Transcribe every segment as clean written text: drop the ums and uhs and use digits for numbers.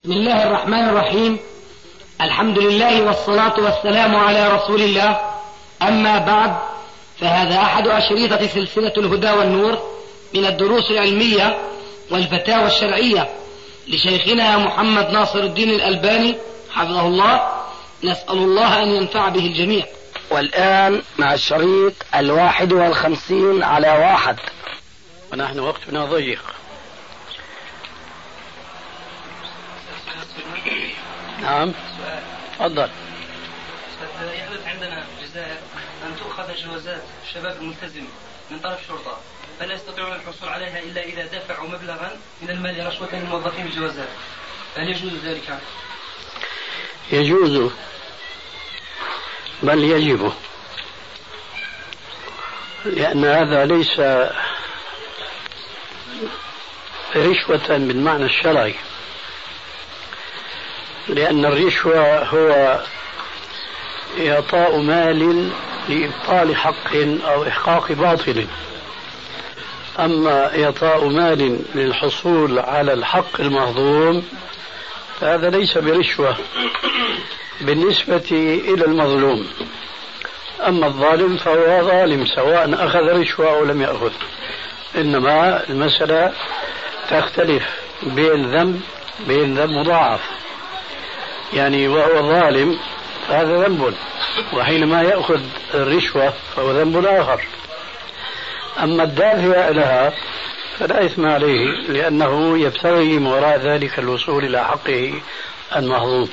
بسم الله الرحمن الرحيم. الحمد لله والصلاة والسلام على رسول الله. أما بعد، فهذا أحد أشريطة سلسلة الهدى والنور من الدروس العلمية والفتاوى الشرعية لشيخنا محمد ناصر الدين الألباني حفظه الله. نسأل الله أن ينفع به الجميع. والآن مع الشريط 51 على 1. ونحن وقتنا ضيق. نعم، تفضل. يحدث عندنا في الجزائر أن تؤخذ جوازات الشباب الملتزم من طرف الشرطة، فلا يستطيعون الحصول عليها إلا إذا دفعوا مبلغا من المال رشوة للموظفين الجوازات. هل يجوز ذلك؟ يجوز، بل يجب، لأن هذا ليس رشوة بالمعنى الشرعي، لأن الرشوة هو إعطاء مال لإبطال حق أو إحقاق باطل، أما إعطاء مال للحصول على الحق المهضوم فهذا ليس برشوة بالنسبة إلى المظلوم. أما الظالم فهو ظالم سواء أخذ رشوة أو لم يأخذ، إنما المسألة تختلف بين ذنب مضاعف، يعني وهو ظالم هذا ذنب، وحينما يأخذ الرشوة فهو ذنب آخر. أما الدافع لها فلا إثم عليه، لأنه يبتغي من وراء ذلك الوصول إلى حقه المهضوم.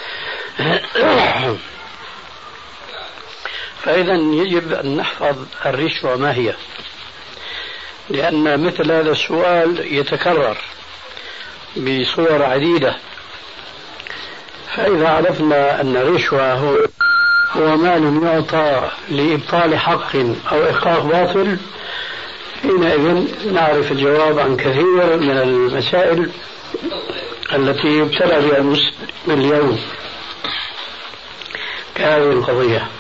فإذا يجب أن نحفظ الرشوة ما هي، لأن مثل هذا السؤال يتكرر بصور عديدة. فإذا عرفنا أن الرشوة هو مال يعطى لإبطال حق أو إحقاق باطل، حينئذ نعرف الجواب عن كثير من المسائل التي يبتلى بها المسلم اليوم كهذه القضية.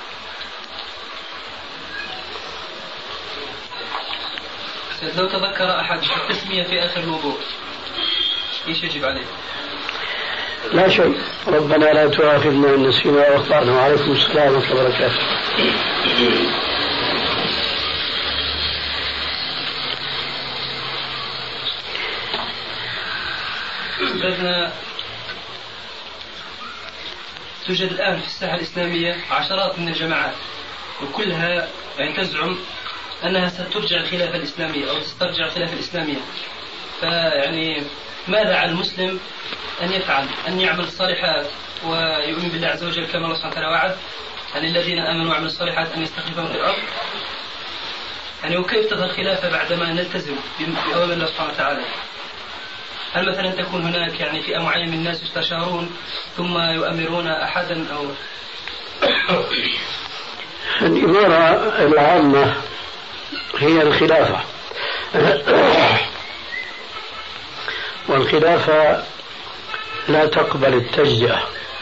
لو تذكر أحد التسمية في آخر الوضوء إيش يجب عليه؟ لا شيء. ربنا لا تؤاخذنا إن نسينا وأخطأنا. وعليكم السلام ورحمة الله وبركاته. أستاذنا، توجد الآن في الساحة الإسلامية عشرات من الجماعات، وكلها يعني تزعم أنها سترجع الخلافة الإسلامية أو تسترجع الخلافة الإسلامية. فيعني ماذا على المسلم أن يفعل؟ أن يعمل الصالحات ويؤمن بالله عز وجل كما الله سبحانه وتعالى وعد أن الذين آمنوا وعملوا الصالحات أن يستخلفهم في الأرض؟ يعني وكيف تظهر الخلافة بعدما نلتزم بأوامر الله سبحانه وتعالى؟ هل مثلا تكون هناك يعني فئة معينة من الناس يستشارون ثم يؤمرون أحدا أو الإمارة العامة هي الخلافة، والخلافة لا تقبل التجزئة.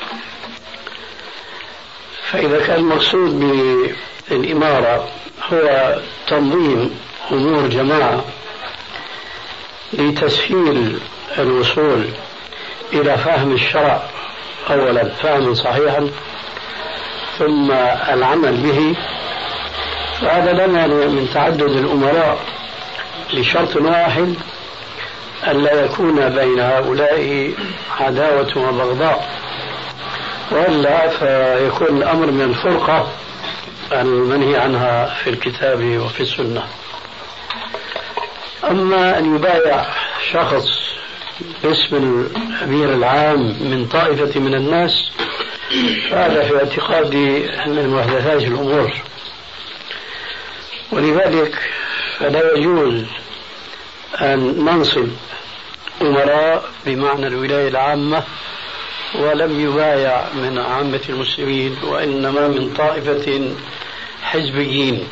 فإذا كان المقصود بالإمارة هو تنظيم أمور جماعة لتسهيل الوصول إلى فهم الشرع أولا فهما صحيحا ثم العمل به، فهذا لا مانع من تعدد الأمراء لشرط واحد: ألا يكون بين هؤلاء عداوة وبغضاء، وإلا فيكون الأمر من الفرقة المنهي عنها في الكتاب وفي السنة. أما أن يبايع شخص باسم الأمير العام من طائفة من الناس فهذا في اعتقادي من محدثات الأمور، ولذلك فلا يجوز أن ننصب أمراء بمعنى الولاية العامة ولم يبايع من عامة المسلمين، وإنما من طائفة حزبيين.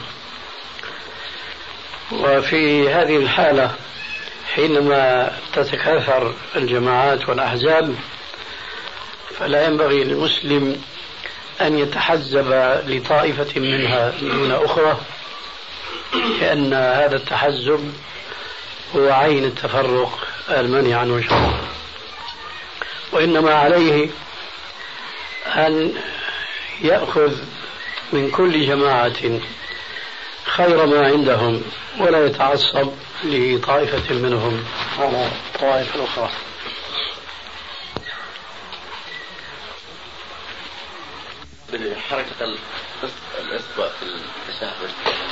وفي هذه الحالة حينما تتكاثر الجماعات والأحزاب فلا ينبغي للمسلم أن يتحزب لطائفة منها دون أخرى، لأن هذا التحزب هو عين التفرق المنهي عنه شرعا. وإنما عليه أن يأخذ من كل جماعة خير ما عندهم ولا يتعصب لطائفة منهم على طائفة أخرى. حركة الإصبع في التشهد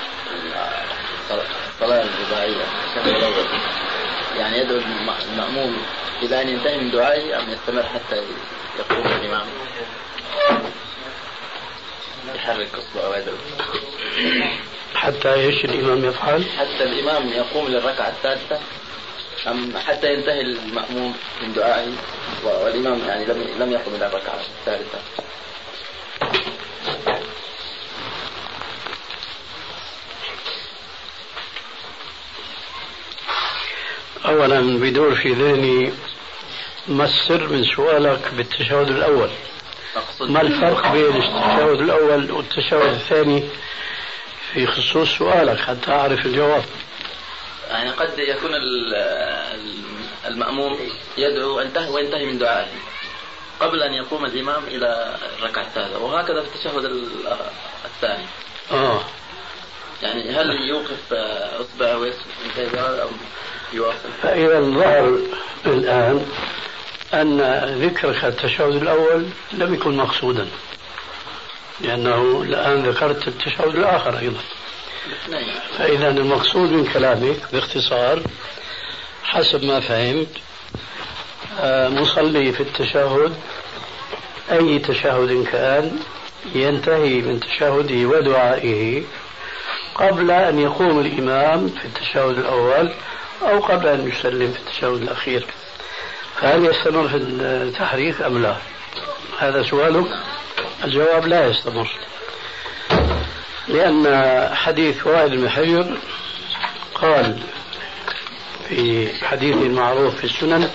الصلاة الرباعية التشهد الأول، يعني يدعو المأموم إلى أن ينتهي من دعائه أم يستمر حتى يقوم الإمام يحرك إصبعه ويدعو؟ حتى ايش الإمام يفعل؟ حتى الإمام يقوم للركعة الثالثة أم حتى ينتهي المأموم من دعائه والإمام يعني لم يقم إلى الركعة الثالثة؟ أولا بدور في ذهني ما السر من سؤالك بالتشهد الأول؟ ما الفرق بين التشهد الأول والتشهد الثاني في خصوص سؤالك حتى أعرف الجواب؟ يعني قد يكون المأموم يدعو وينتهي من دعائه قبل أن يقوم الإمام إلى الركعة الثالثة، وهكذا في التشهد الثاني. يعني هل يوقف إصبعه وينتهي أو يواصل؟ فإذا ظهر الآن أن ذكرك التشهد الأول لم يكن مقصودا، لأنه الآن ذكرت التشهد الآخر أيضا. فإذا المقصود من كلامك باختصار حسب ما فهمت مصلي في التشهد أي تشهد كان ينتهي من تشهده ودعائه قبل أن يقوم الإمام في التشهد الأول أو قبل أن يسلم في التشهد الأخير. فهل يستمر في التحريك أم لا؟ هذا سؤالك. الجواب لا يستمر، لأن حديث وائل بن حجر قال في حديث معروف في السنن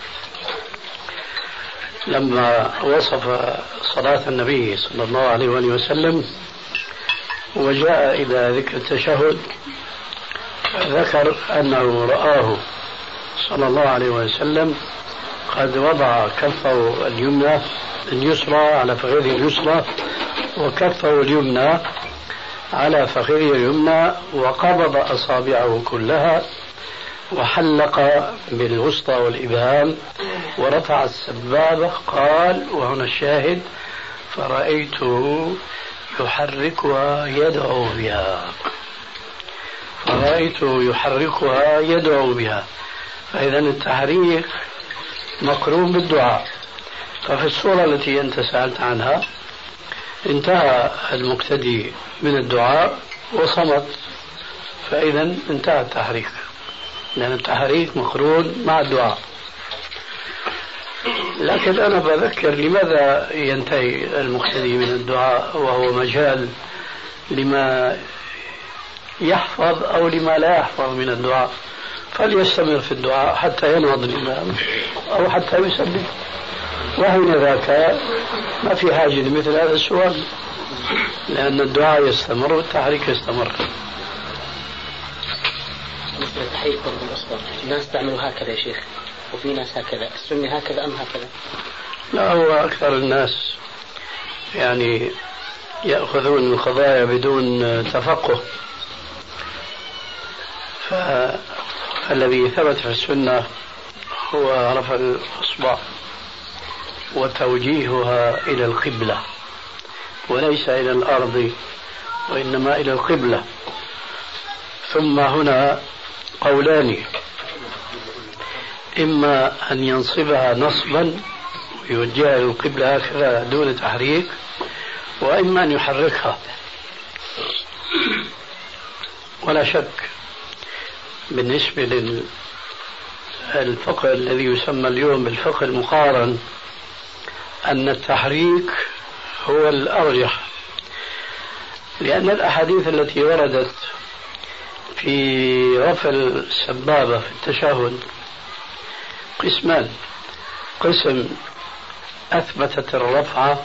لما وصف صلاة النبي صلى الله عليه وسلم وجاء إلى ذكر التشهد ذكر أنه رآه صلى الله عليه وسلم قد وضع كفه اليسرى على فخذه اليسرى وكفه اليمنى على فخذه اليمنى وقبض أصابعه كلها وحلق بالوسطى والإبهام ورفع السبابة. قال وهنا الشاهد فرأيته يحركها يدعو بها، فرأيته يحركها يدعو بها. فإذا التحريك مقرون بالدعاء. ففي الصورة التي أنت سألت عنها انتهى المقتدي من الدعاء وصمت، فإذا انتهى التحريك، لأن التحريك مقرون مع الدعاء. لكن أنا بذكر لماذا ينتهي المقتدي من الدعاء وهو مجال لما يحفظ أو لما لا يحفظ من الدعاء، فليستمر في الدعاء حتى ينهض الإمام أو حتى يسلم، وحين ذاك ما في حاجة لمثل هذا السؤال، لأن الدعاء يستمر والتحريك يستمر. مثل التحريك ضرب الأصبع، الناس تعمل هكذا يا شيخ وفي ناس هكذا، السنة هكذا أم هكذا؟ لا، هو أكثر الناس يعني يأخذون القضايا بدون تفقه. فالذي ثبت في السنة هو رفع الأصبع وتوجيهها إلى القبلة وليس إلى الأرض وإنما إلى القبلة. ثم هنا قولان، إما أن ينصبها نصبا ويوجهها إلى القبلة هكذا دون تحريك، وإما أن يحركها. ولا شك بالنسبة للفقه الذي يسمى اليوم بالفقه المقارن أن التحريك هو الأرجح، لأن الأحاديث التي وردت في رفع السبابة في التشهد قسمان: قسم أثبتت الرفع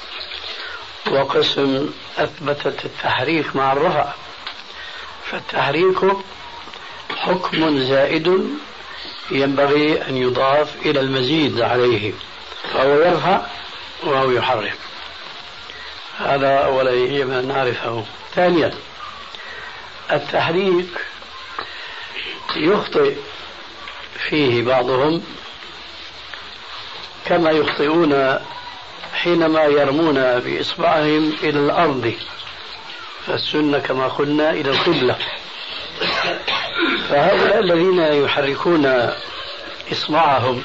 وقسم أثبتت التحريك مع الرفع. فالتحريك حكم زائد ينبغي أن يضاف إلى المزيد عليه، فهو يرفع وهو يحرك. هذا أولا يجب أن نعرفه. ثانيا، التحريك يخطئ فيه بعضهم كما يخطئون حينما يرمون بإصبعهم إلى الأرض، فالسنة كما قلنا إلى القبلة. فهؤلاء الذين يحركون إصبعهم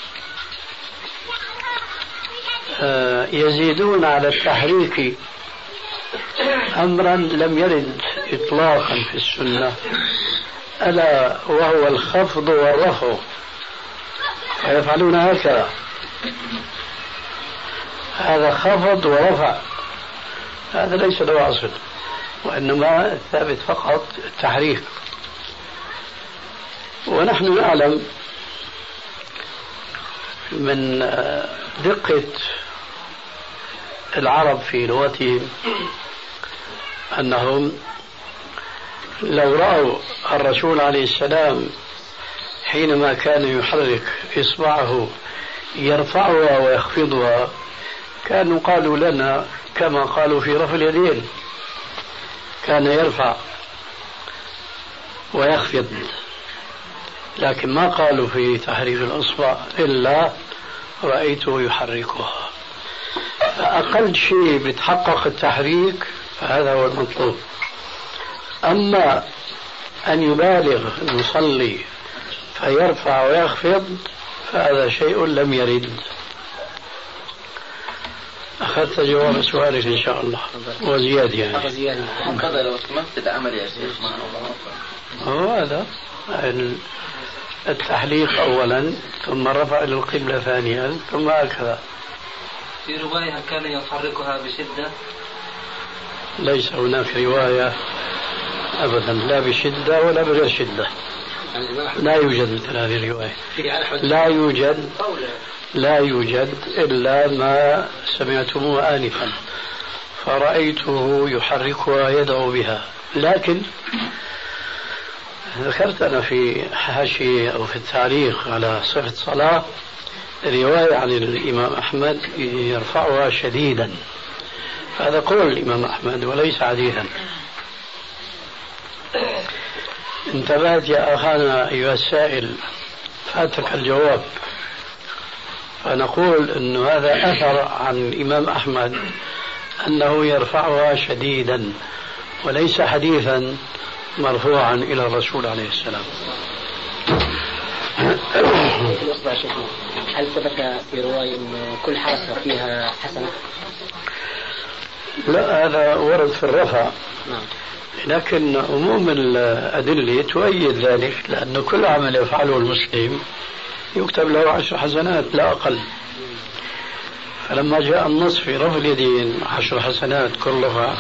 يزيدون على التحريك أمرا لم يرد إطلاقا في السنة، ألا وهو الخفض والرفع، فيفعلون هكذا، هذا خفض ورفع، هذا ليس له أصل، وإنما الثابت فقط التحريك. ونحن نعلم من دقة العرب في لغتهم أنهم لو رأوا الرسول عليه السلام حينما كان يحرك إصبعه يرفعها ويخفضها كانوا قالوا لنا كما قالوا في رفع اليدين، كان يرفع ويخفض، لكن ما قالوا في تحريك الأصبع إلا رأيته يحركها. فأقل شيء بيتحقق التحريك فهذا هو المطلوب. أما أن يبالغ المصلي فيرفع ويخفض فهذا شيء لم يرد. أخذت جواب سؤالك إن شاء الله وزيادة يعني. هذا لو تمثل عمل يا شيخ هذا التحليق أولا ثم رفع إلى القبلة ثانيا ثم هكذا. في رواية كان يحركها بشدة؟ ليس هناك رواية أبدا لا بشدة ولا بغير شدة، لا يوجد مثل هذه الرواية، لا يوجد إلا ما سمعتموه آنفا، فرأيته يحركها يدعو بها. لكن ذكرت أنا في حاشية أو في التعليق على صفة الصلاة رواية عن الإمام أحمد يرفعها شديدا، هذا قول الإمام أحمد وليس حديثا. انتبهت يا أخانا أيها السائل، فاتك الجواب. فنقول أن هذا أثر عن الإمام أحمد أنه يرفعها شديدا وليس حديثا مرفوعا إلى الرسول عليه السلام. هل ثبت في رواية أن كل حركة فيها حسنة؟ لا، هذا ورد في الرفع، لكن عموم الأدلة تؤيد ذلك، لأن كل عمل يفعله المسلم يكتب له 10 حسنات لا أقل. فلما جاء النص في رفع اليدين 10 حسنات كلها،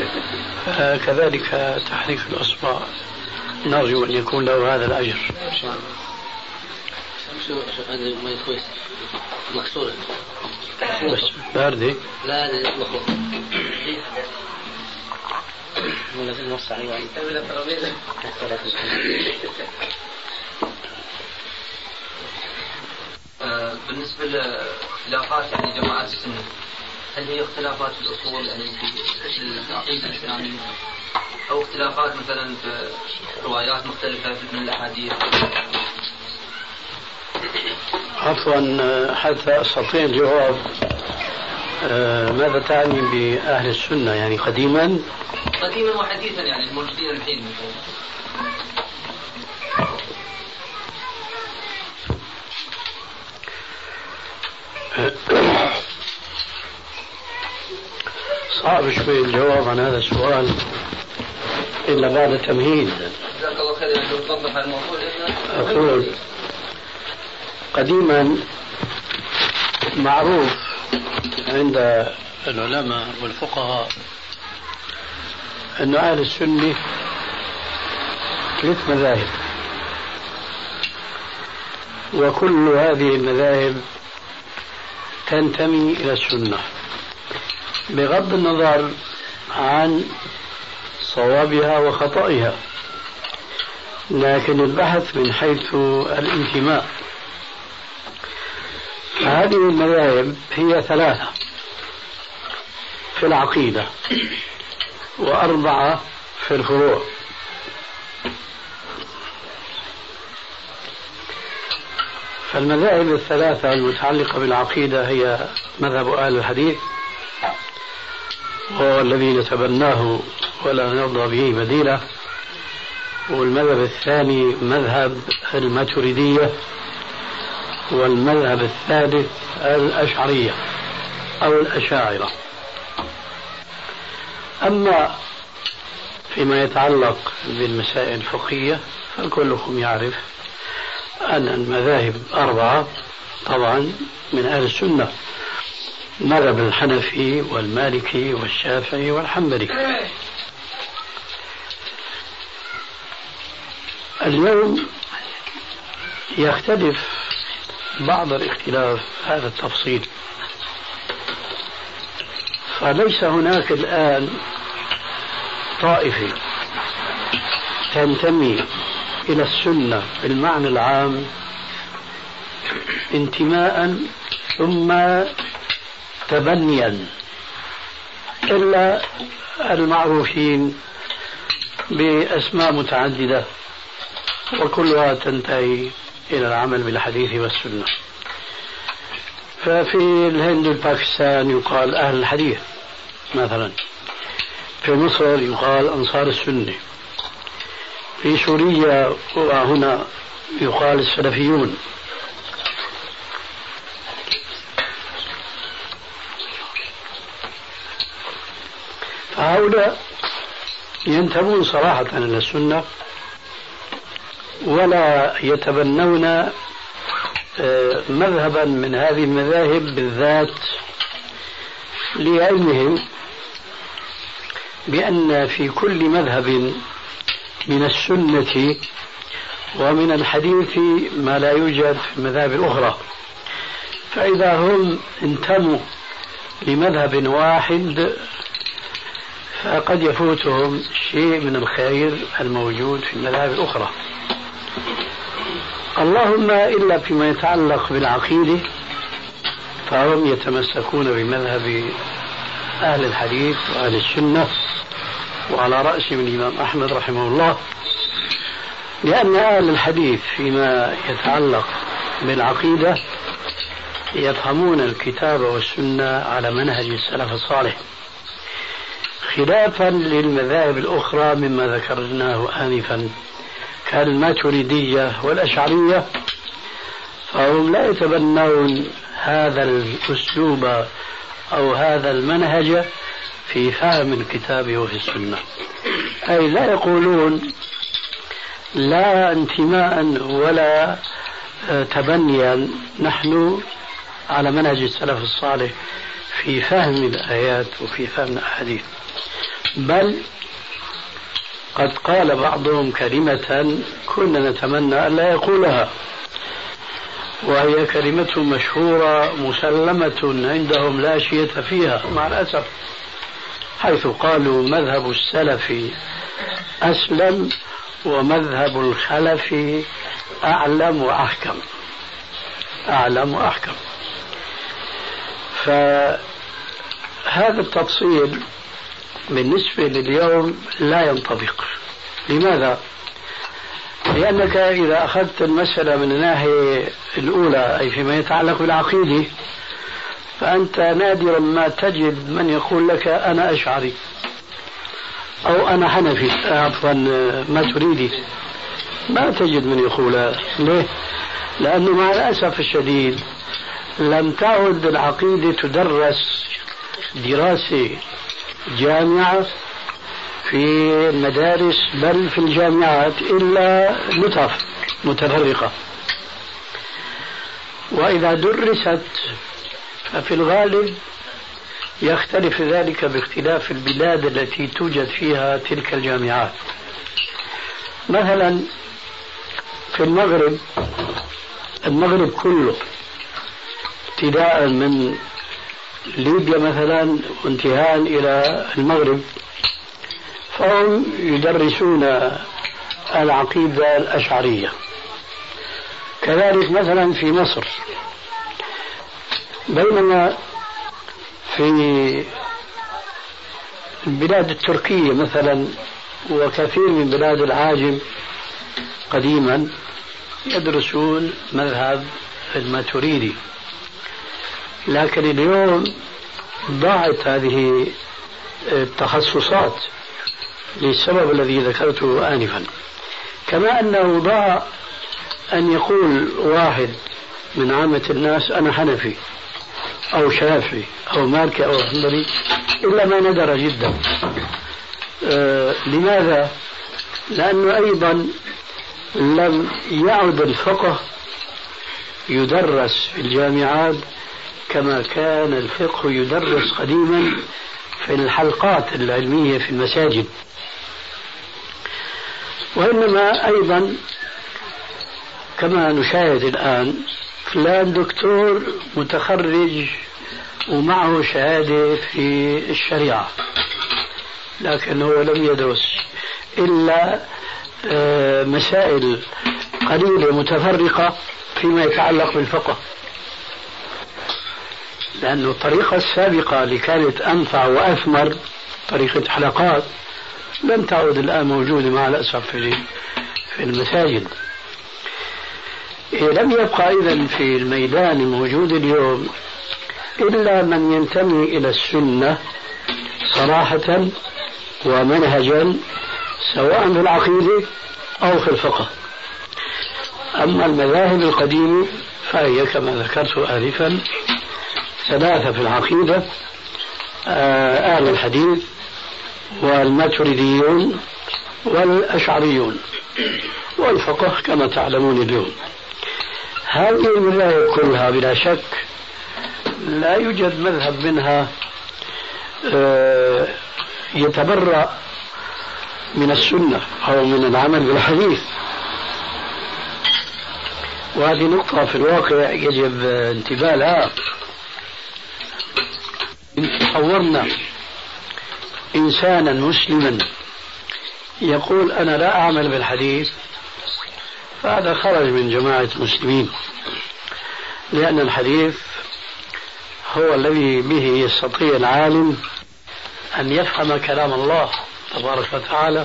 كذلك تحريك الأصبع نرجو أن يكون له هذا الأجر. مكسورة بس باردة لا مخلوق ولا في النص عليه بالنسبة للاختلافات يعني جماعات السنة، هل هي اختلافات في الأصول يعني في العقيدة الإسلامية، أو اختلافات مثلا في روايات مختلفة من الأحاديث؟ عفوا حتى أستطيع الجواب، ماذا تعني بأهل السنة؟ يعني قديما وحديثا يعني الموجودين الحين مثلا. صعب شوي الجواب عن هذا السؤال إلا بعد تمهيد. جزاك الله خير. يعني توضح الموضوع. أقول قديما معروف عند العلماء والفقهاء أن أهل السنة 3 مذاهب، وكل هذه المذاهب تنتمي إلى السنة بغض النظر عن صوابها وخطئها. لكن البحث من حيث الانتماء. هذه المذاهب هي 3 في العقيدة و4 في الفروع. فالمذاهب 3 المتعلقة بالعقيدة هي مذهب أهل الحديث، وهو الذي نتبناه ولا نرضى به بديله. والمذهب الثاني مذهب الماتريدية، والمذهب الثالث الأشعرية أو الأشاعرة. أما فيما يتعلق بالمسائل الفقهية فكلكم يعرف أن المذاهب 4 طبعا من أهل السنة: مذهب الحنفي والمالكي والشافعي والحنبلي. اليوم يختلف بعض الاختلاف هذا التفصيل، فليس هناك الآن طائفة تنتمي إلى السنة بالمعنى العام انتماء ثم تبنيا، إلا المعروفين بأسماء متعددة وكلها تنتهي إلى العمل بالحديث والسنة. ففي الهند والباكستان يقال أهل الحديث مثلا، في مصر يقال أنصار السنة، في سوريا وهنا يقال السلفيون. فهؤلاء ينتمون صراحة إلى السنة ولا يتبنون مذهبا من هذه المذاهب بالذات، لعلمهم بأن في كل مذهب من السنة ومن الحديث ما لا يوجد في المذاهب الأخرى. فإذا هم انتموا لمذهب واحد فقد يفوتهم شيء من الخير الموجود في المذاهب الأخرى. اللهم إلا فيما يتعلق بالعقيدة فهم يتمسكون بمذهب أهل الحديث وأهل السنة، وعلى رأسهم الإمام أحمد رحمه الله، لأن أهل الحديث فيما يتعلق بالعقيدة يفهمون الكتاب والسنة على منهج السلف الصالح، خلافا للمذاهب الأخرى مما ذكرناه آنفا كالماتريدية والأشعرية، فهم لا يتبنون هذا الأسلوب أو هذا المنهج في فهم الكتاب وفي السنة. أي لا يقولون لا انتماء ولا تبنيا نحن على منهج السلف الصالح في فهم الآيات وفي فهم الأحاديث، بل قد قال بعضهم كلمة كنا نتمنى أن لا يقولها، وهي كلمة مشهورة مسلمة عندهم لا شية فيها مع الأسف، حيث قالوا مذهب السلف أسلم ومذهب الخلف أعلم وأحكم. أعلم وأحكم. فهذا التفصيل بالنسبة لليوم لا ينطبق. لماذا؟ لأنك إذا أخذت المسألة من الناحية الأولى أي فيما يتعلق بالعقيدة فأنت نادرا ما تجد من يقول لك أنا أشعري أو أنا حنفي عفوا ماتريدي، ما تجد من يقول. ليه؟ لأنه مع الأسف الشديد لم تعد العقيدة تدرس دراسة جامعة في المدارس بل في الجامعات إلا لطف متفرقة، وإذا درست ففي الغالب يختلف ذلك باختلاف البلاد التي توجد فيها تلك الجامعات. مثلا في المغرب كله ابتداء من ليبيا مثلا وانتهاء إلى المغرب، فهم يدرسون العقيدة الأشعرية. كذلك مثلا في مصر، بينما في البلاد التركية مثلا وكثير من بلاد العاجم قديما يدرسون مذهب الماتريدي، لكن اليوم ضاعت هذه التخصصات للسبب الذي ذكرته آنفا. كما أنه ضاع أن يقول واحد من عامة الناس أنا حنفي أو شافعي أو مالكي أو حنبلي إلا ما ندر جدا. لماذا؟ لأنه أيضا لم يعد الفقه يدرس في الجامعات كما كان الفقه يدرس قديما في الحلقات العلمية في المساجد، وإنما أيضا كما نشاهد الآن فلان دكتور متخرج ومعه شهادة في الشريعة، لكنه لم يدرس إلا مسائل قليلة متفرقة فيما يتعلق بالفقه، لأن الطريقة السابقة اللي كانت أنفع وأثمر طريقة حلقات لم تعد الآن موجودة مع الأسف في المساجد. لم يبقى إذن في الميدان الموجود اليوم إلا من ينتمي إلى السنة صراحة ومنهجا، سواء في العقيدة أو في الفقه. أما المذاهب القديمة فهي كما ذكرت آنفا ثلاثة في العقيدة: أهل الحديث والماتريديون والأشعريون، والفقه كما تعلمون اليوم. هذه المذاهب كلها بلا شك لا يوجد مذهب منها يتبرأ من السنة أو من العمل بالحديث، وهذه نقطة في الواقع يجب انتباه لها. إن تصورنا إنسانا مسلما يقول أنا لا أعمل بالحديث، فهذا خرج من جماعة المسلمين، لأن الحديث هو الذي به يستطيع العالم أن يفهم كلام الله تبارك وتعالى.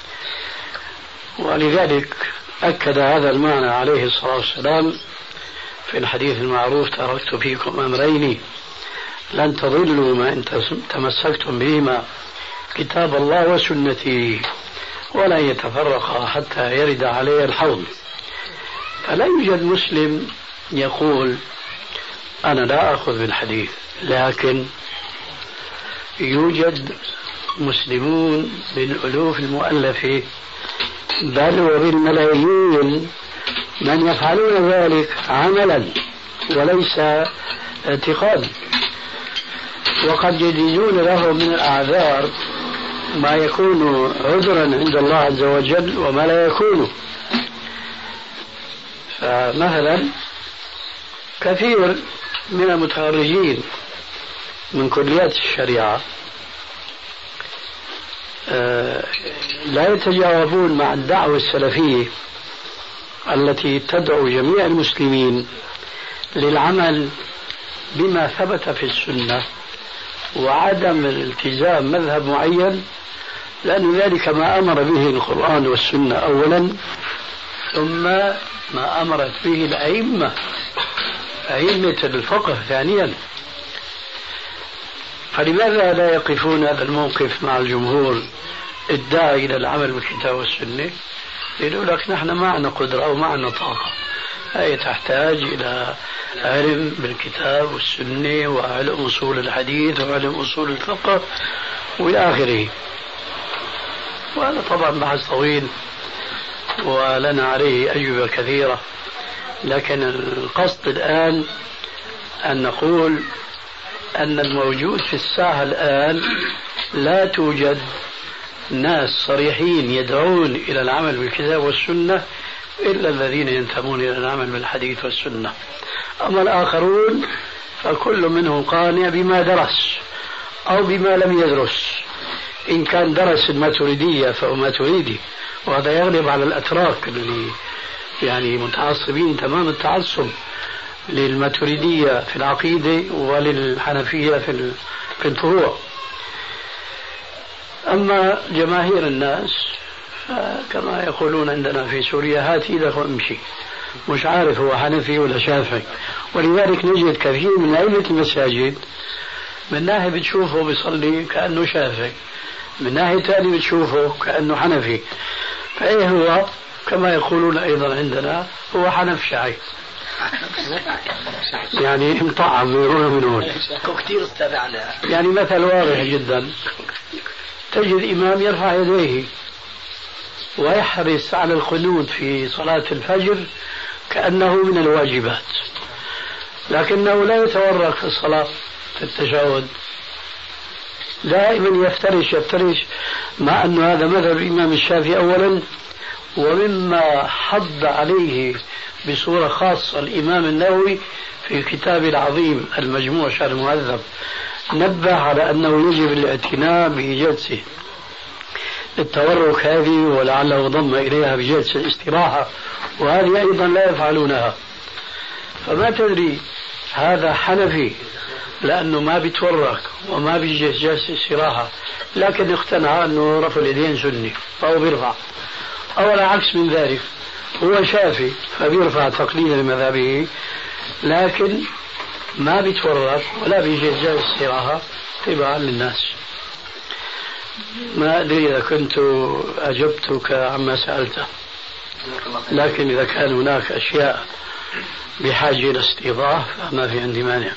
ولذلك أكد هذا المعنى عليه الصلاة والسلام في الحديث المعروف: تركت فيكم أمرين لن تضلوا ما إن تمسكتم بهما، كتاب الله وسنتي، ولا يتفرقا حتى يرد علي الحوض. فلا يوجد مسلم يقول أنا لا أخذ بالحديث، لكن يوجد مسلمون بالألوف المؤلفة بل وبالملايين من يفعلون ذلك عملا وليس اعتقادا، وقد يجدون له من الأعذار ما يكون عذرا عند الله عز وجل وما لا يكون. فمثلا كثير من المتخرجين من كليات الشريعة لا يتجاوبون مع الدعوة السلفية التي تدعو جميع المسلمين للعمل بما ثبت في السنة وعدم الالتزام مذهب معين، لأن ذلك ما أمر به القرآن والسنة أولا، ثم ما أمرت به الأئمة، أئمة الفقه ثانيا. فلماذا لا يقفون هذا الموقف مع الجمهور الداعي إلى العمل بالكتاب والسنة؟ يقولوا لك نحن ما عندنا قدرة أو ما عندنا طاقة، هي تحتاج إلى علم بالكتاب والسنة وعلم أصول الحديث وعلم أصول الفقه وإلى آخره. وهذا طبعا بحث طويل ولنا عليه أجوبة كثيرة، لكن القصد الآن أن نقول أن الموجود في الساحة الآن لا توجد ناس صريحين يدعون إلى العمل بالكتاب والسنة إلا الذين ينتمون إلى العمل بالحديث والسنة. أما الآخرون فكل منهم قانع بما درس أو بما لم يدرس. إن كان درس الماتريدية فهو ماتريدي، وهذا يغلب على الأتراك اللي يعني متعصبين تمام التعصب للماتريدية في العقيدة وللحنفية في الفروع. أما جماهير الناس كما يقولون عندنا في سوريا هات إيدك وامشي، مش عارف هو حنفي ولا شافعي. ولذلك نجد كثير من أئمة المساجد من ناحية بتشوفه بيصلي كأنه شافعي، من ناحية ثانية بتشوفه كأنه حنفي. فإيه هو كما يقولون أيضا عندنا هو حنف شعي يعني مطعم من هون. كثير استمعنا. يعني مثل واضح جدا، تجد إمام يرفع يديه ويحرص على القنوت في صلاة الفجر كأنه من الواجبات، لكنه لا يتورك في الصلاة في التشهد، دائما يفترش مع أن هذا مذهب الإمام الشافعي أولا، ومما حض عليه بصورة خاصة الإمام النووي في كتابه العظيم المجموع شرح المهذب، نبه على أنه يجب الاعتناء بجلسة التورك هذه، ولعله ضم إليها بجلسة الاستراحة، وهذه أيضا لا يفعلونها. فما تدري هذا حنفي لأنه ما بيتورك وما بيجلس جلسة استراحة، لكن اقتنع أنه رفع اليدين سني فهو بيرفع، أو العكس من ذلك هو شافي فبيرفع تقليدا لمذهبه لكن ما بيتورك ولا بيجلس جلسة استراحة تبعا للناس. ما أدري إذا كنت أجبتك عما سألته، لكن إذا كان هناك أشياء بحاجة إلى استيضاح فما في عندي مانع.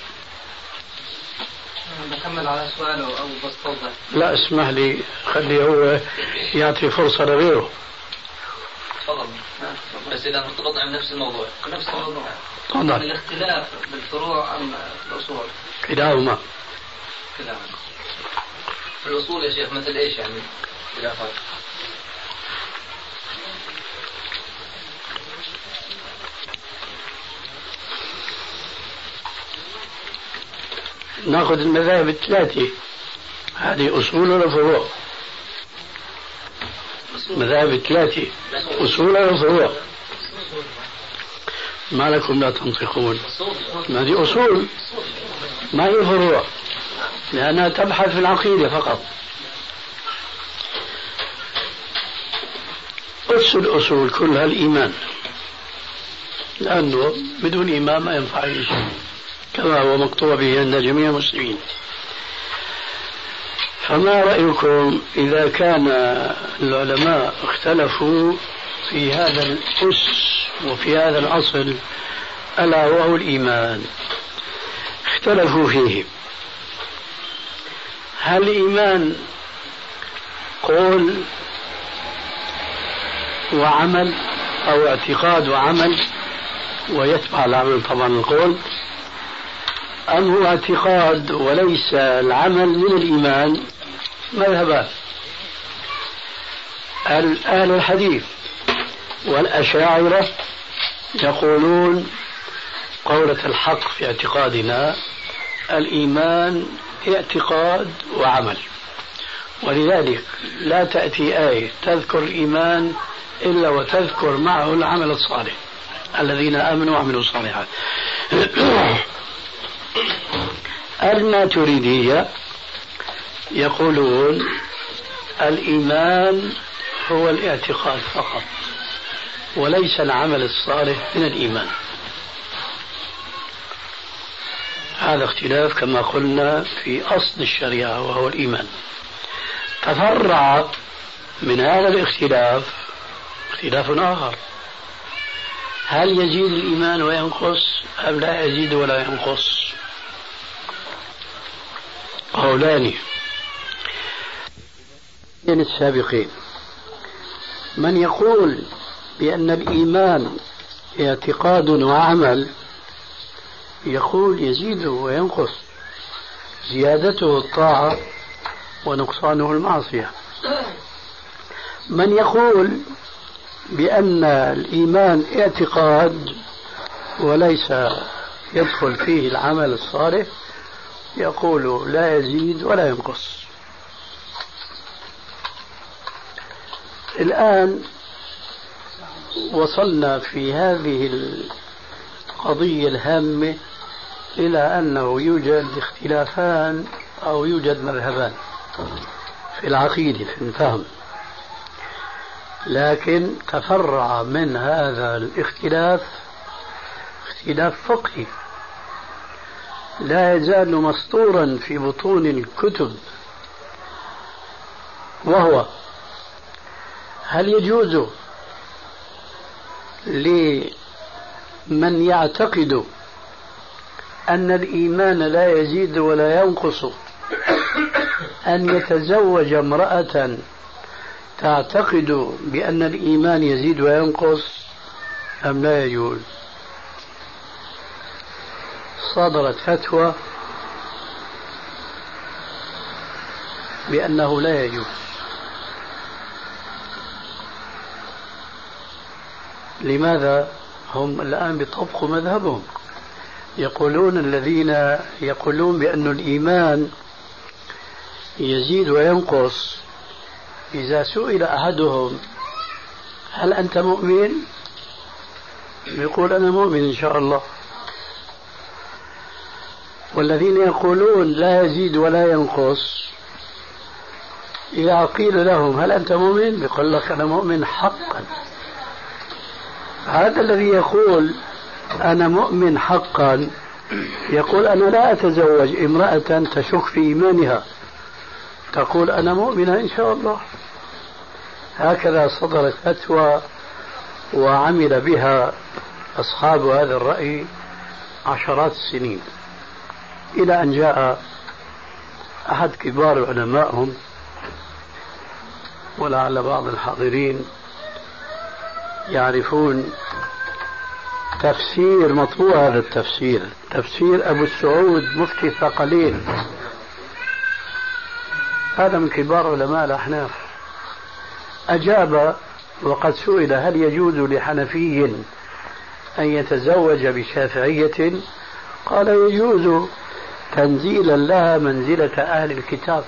نكمل على سؤاله أو بس توضح؟ لا اسمح لي، خليه هو يعطي فرصة لغيره. تفضل. بس إذا مرتبط عن نفس الموضوع. نفس الموضوع. تفضل. الاختلاف بالفروع أم الأصول؟ كلاهما. في الأصول يا شيخ مثل إيش يعني خلافات؟ ناخذ المذاهب الثلاثة، هذه أصول ولا فروع؟ مذاهب الثلاثة أصول ولا فروع؟ ما لكم لا تنطقون؟ ما هذه أصول ما هي فروع، لأنها تبحث في العقيدة فقط. أس الأصول كلها الإيمان، لأنه بدون إيمان ما ينفع أي شيء كما هو مكتوب به عند جميع المسلمين. فما رأيكم إذا كان العلماء اختلفوا في هذا الأس وفي هذا الأصل ألا وهو الإيمان، اختلفوا فيه، هل الإيمان قول وعمل أو اعتقاد وعمل، ويتبع العمل طبعا القول، أم هو اعتقاد وليس العمل من الإيمان؟ مذهبان، أهل الحديث والأشاعرة يقولون قولة الحق في اعتقادنا الإيمان اعتقاد وعمل، ولذلك لا تأتي آية تذكر الإيمان إلا وتذكر معه العمل الصالح، الذين آمنوا وعملوا الصالحات. الماتريدية يقولون الإيمان هو الاعتقاد فقط وليس العمل الصالح من الإيمان. هذا اختلاف كما قلنا في أصل الشريعة وهو الإيمان. تفرع من هذا الاختلاف اختلاف آخر، هل يزيد الإيمان وينقص أم لا يزيد ولا ينقص؟ قولان من السابقين، من يقول بأن الإيمان اعتقاد وعمل يقول يزيد وينقص، زيادته الطاعة ونقصانه المعصية. من يقول بأن الإيمان اعتقاد وليس يدخل فيه العمل الصالح يقول لا يزيد ولا ينقص. الآن وصلنا في هذه القضية الهامة إلى أنه يوجد اختلافان أو يوجد مذهبان في العقيدة في الفهم، لكن تفرع من هذا الاختلاف اختلاف فقهي لا يزال مسطورا في بطون الكتب، وهو: هل يجوز لمن يعتقد أن الإيمان لا يزيد ولا ينقص أن يتزوج امرأة تعتقد بأن الإيمان يزيد وينقص أم لا يجوز؟ صدرت فتوى بأنه لا يجوز. لماذا؟ هم الآن بيطبقوا مذهبهم، يقولون الذين يقولون بأن الإيمان يزيد وينقص، إذا سئل أحدهم: هل أنت مؤمن؟ يقول: أنا مؤمن إن شاء الله. والذين يقولون لا يزيد ولا ينقص، إذا قيل لهم: هل أنت مؤمن؟ يقول لك: أنا مؤمن حقا. هذا الذي يقول أنا مؤمن حقا يقول: أنا لا أتزوج امرأة تشك في إيمانها، تقول: أنا مؤمنة إن شاء الله. هكذا صدرت فتوى وعمل بها أصحاب هذا الرأي عشرات السنين، إلى أن جاء أحد كبار علمائهم، ولعل بعض الحاضرين يعرفون تفسير مطبوع هذا التفسير، تفسير أبو السعود مفتي الثقلين، هذا من كبار علماء الأحناف. أجاب وقد سئل: هل يجوز لحنفي أن يتزوج بشافعية؟ قال: يجوز تنزيلا لها منزلة أهل الكتاب.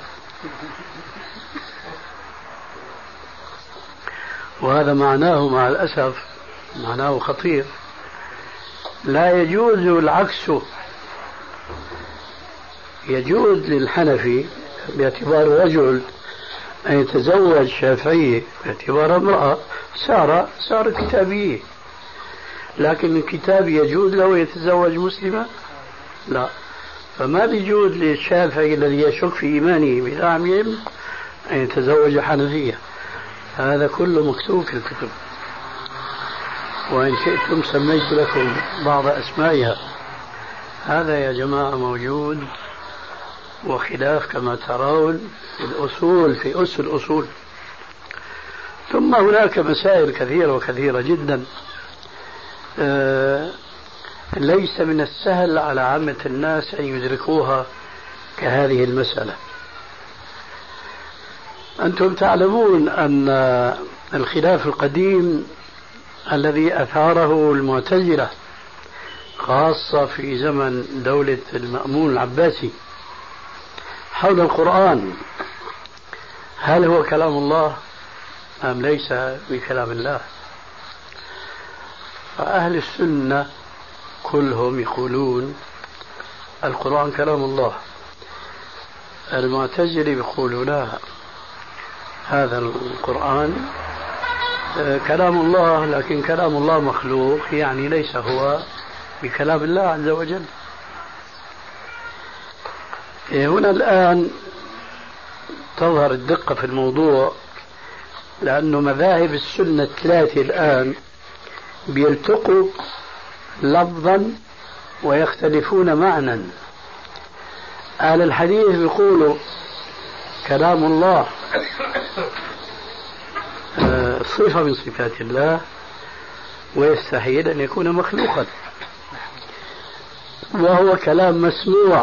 وهذا معناه مع الأسف معناه خطير. لا يجوز العكس، يجوز للحنفي باعتبار رجل أن يتزوج شافعية باعتبار امرأة صار كتابية، لكن الكتاب يجوز له يتزوج مسلمة؟ لا. فما بيجوز للشافعي الذي يشك في إيمانه بزعمهم أن يتزوج حنفية. هذا كله مكتوب في الكتب، وإن شئتم سميت لكم بعض أسمائها. هذا يا جماعة موجود، وخلاف كما ترون في الأصول، في أس الأصول. ثم هناك مسائل كثيرة وكثيرة جدا ليس من السهل على عامة الناس أن يدركوها كهذه المسألة. أنتم تعلمون أن الخلاف القديم الذي أثاره المعتزلة خاصة في زمن دولة المأمون العباسي حول القرآن، هل هو كلام الله أم ليس بكلام الله؟ فأهل السنة كلهم يقولون القرآن كلام الله. المعتزلة يقولون لا، هذا القرآن كلام الله، لكن كلام الله مخلوق، يعني ليس هو بكلام الله عز وجل. هنا الآن تظهر الدقة في الموضوع، لأنه مذاهب السنة الثلاثة الآن بيلتقوا لفظا ويختلفون معنى. أهل الحديث بيقولوا كلام الله صفة من صفات الله، ويستحيل أن يكون مخلوقا، وهو كلام مسموع،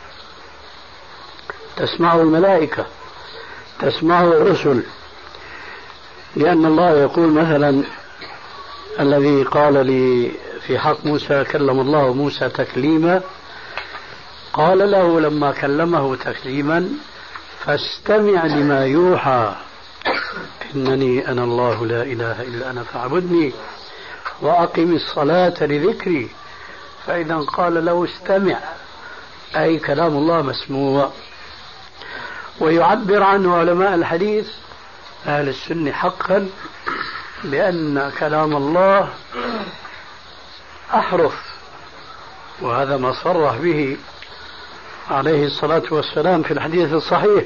تسمعه الملائكة، تسمعه الرسل، لأن الله يقول مثلا الذي قال لي في حق موسى: كلم الله موسى تكليما، قال له لما كلمه تكليما: فاستمع لما يوحى إنني أنا الله لا إله إلا أنا فاعبدني وأقم الصلاة لذكري. فإذا قال له استمع أي كلام الله مسموع. ويعبر عنه علماء الحديث أهل السنة حقا بأن كلام الله أحرف، وهذا ما صرح به عليه الصلاة والسلام في الحديث الصحيح: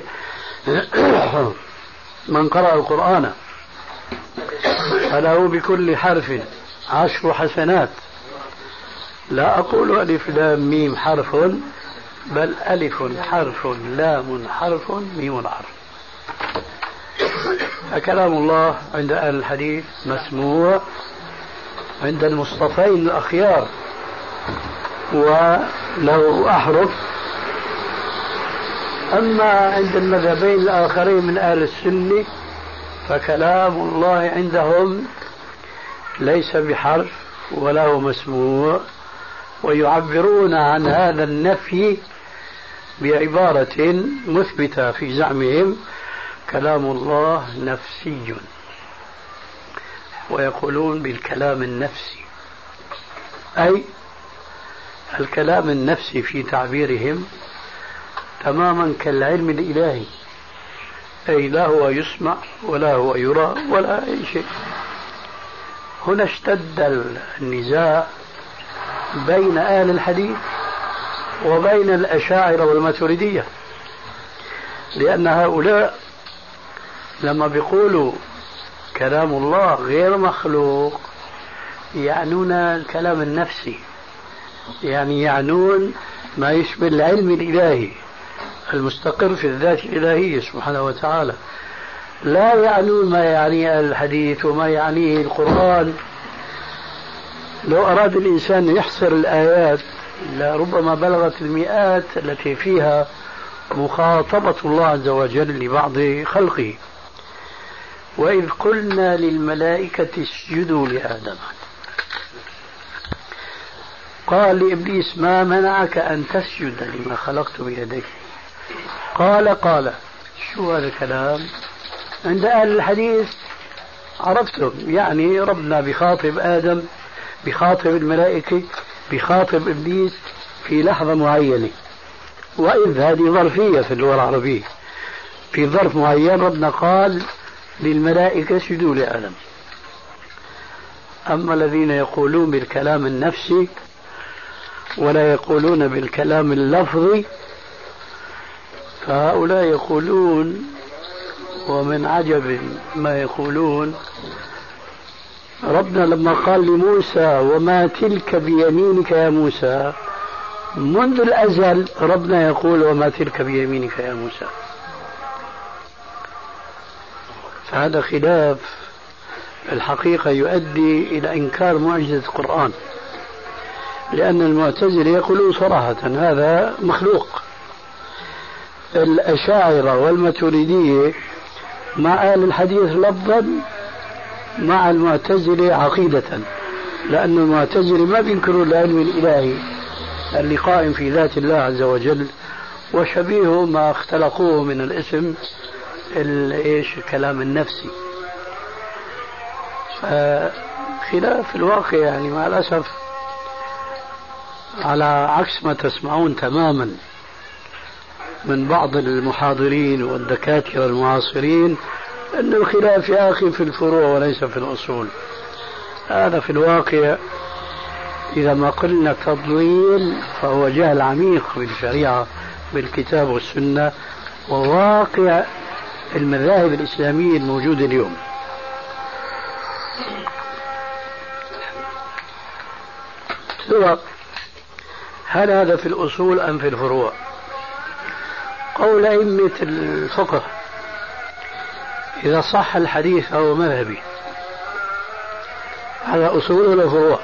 من قرأ القرآن فله بكل حرف 10 حسنات. لا أقول ألف لام ميم حرف، بل ألف حرف لام حرف ميم حرف. فكلام الله عند أهل الحديث مسموع، عند المصطفين الأخيار وله أحرف. أما عند المذهبين الآخرين من أهل السنة فكلام الله عندهم ليس بحرف ولا هو مسموع، ويعبرون عن هذا النفي بعبارة مثبتة في زعمهم: كلام الله نفسي. ويقولون بالكلام النفسي، أي الكلام النفسي في تعبيرهم تماما كالعلم الإلهي، أي لا هو يسمع ولا هو يرى ولا أي شيء. هنا اشتد النزاع بين أهل الحديث وبين الأشاعرة والماتريدية، لأن هؤلاء لما بيقولوا كلام الله غير مخلوق يعنون الكلام النفسي، يعني يعنون ما يشبه العلم الإلهي المستقر في الذات الإلهية سبحانه وتعالى، لا يعنون ما يعنيه الحديث وما يعنيه القرآن. لو أراد الإنسان أن يحصر الآيات لربما بلغت المئات التي فيها مخاطبة الله عز وجل لبعض خلقه. وإذ قلنا للملائكة اسجدوا لآدم قال لإبليس ما منعك أن تسجد لما خلقت بيديك؟ قال شو هذا الكلام؟ عند أهل الحديث عرفتم، يعني ربنا بخاطب آدم، بخاطب الملائكة، بخاطب إبليس في لحظة معينة. وإذ هذه ظرفية في اللغة العربية، في ظرف معين ربنا قال للملائكة اسجدوا لآدم. أما الذين يقولون بالكلام النفسي ولا يقولون بالكلام اللفظي فهؤلاء يقولون، ومن عجب ما يقولون، ربنا لما قال لموسى وما تلك بيمينك يا موسى، منذ الأزل ربنا يقول وما تلك بيمينك يا موسى. فهذا خلاف الحقيقة يؤدي إلى إنكار معجزة القرآن، لأن المعتزلة يقولون صراحة هذا مخلوق. الأشاعرة والماتريدية مع أهل الحديث لفظا، مع المعتزلة عقيدة، لأن المعتزلة ما بينكروا العلم الإلهي اللي قائم في ذات الله عز وجل، وشبيهه ما اختلقوه من الاسم الكلام النفسي. فخلاف الواقع يعني مع الأسف على عكس ما تسمعون تماما من بعض المحاضرين والدكاترة المعاصرين، أن الخلاف يا أخي في الفروع وليس في الأصول. هذا في الواقع إذا ما قلنا تضليل فهو جهل عميق بالشريعة بالكتاب والسنة وواقع المذاهب الإسلامية الموجودة اليوم. سواء هل هذا في الأصول أم في الفروع؟ قول أئمة الفقه إذا صح الحديث فهو مذهبي، هذا أصول ولا فروع؟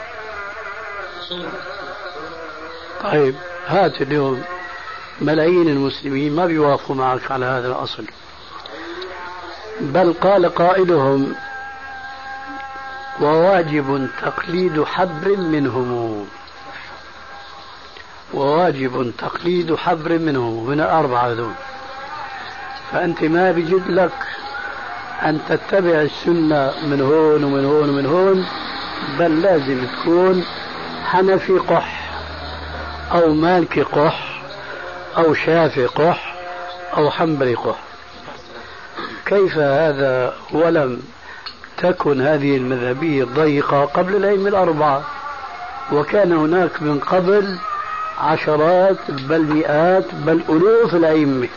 طيب هات اليوم ملايين المسلمين ما بيوافقوا معك على هذا الأصل، بل قال قائلهم وواجب تقليد حبر منهم، وواجب تقليد حبر منهم، من الأربعة دون. فأنت ما بيجد لك أن تتبع السنة من هون ومن هون ومن هون، بل لازم تكون حنفي قح أو مالكي قح أو شافعي قح أو حنبلي قح. كيف هذا ولم تكن هذه المذهبية الضيقة قبل الأئمة الأربعة؟ وكان هناك من قبل عشرات بل مئات بل ألوف الأئمة،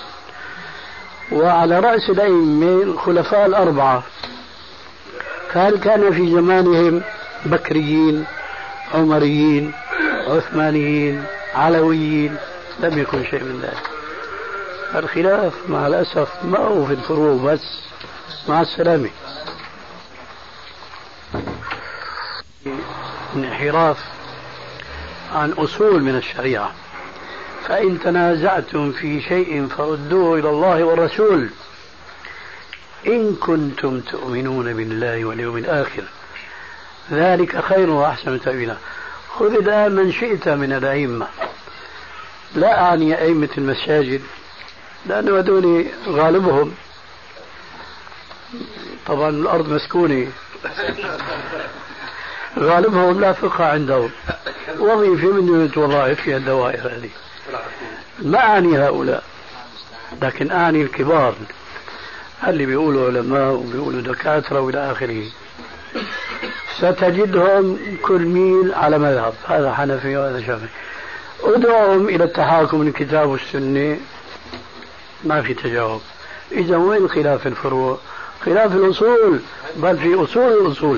وعلى رأس الأئمة الخلفاء الأربعة. هل كان في زمانهم بكريين، عمريين، عثمانيين، علويين؟ لم يكن شيء من ذلك. الخلاف مع الأسف ما هو في الفروع بس، مع السلامة. انحراف عن أصول من الشريعة. فإن تنازعتم في شيء فردوه إلى الله والرسول إن كنتم تؤمنون بالله واليوم الآخر ذلك خير وأحسن تأويلا. خذ الآن من شئت من الأئمة، لا أعني أئمة المساجد لأنه هذول غالبهم طبعا الأرض مسكونة غالبهم لا فقه عندهم، وظيفة من دون وظائف في الدوائر هذه. ما أعني هؤلاء، لكن أعني الكبار اللي بيقولوا علماء وبيقولوا دكاترة وإلى آخره. ستجدهم كل ميل على مذهب، هذا حنفي وهذا شافعي. ادعوهم إلى التحاكم للكتاب والسنة ما في تجاوب. إذا وين خلاف الفروع؟ خلاف الأصول، بل في أصول الأصول.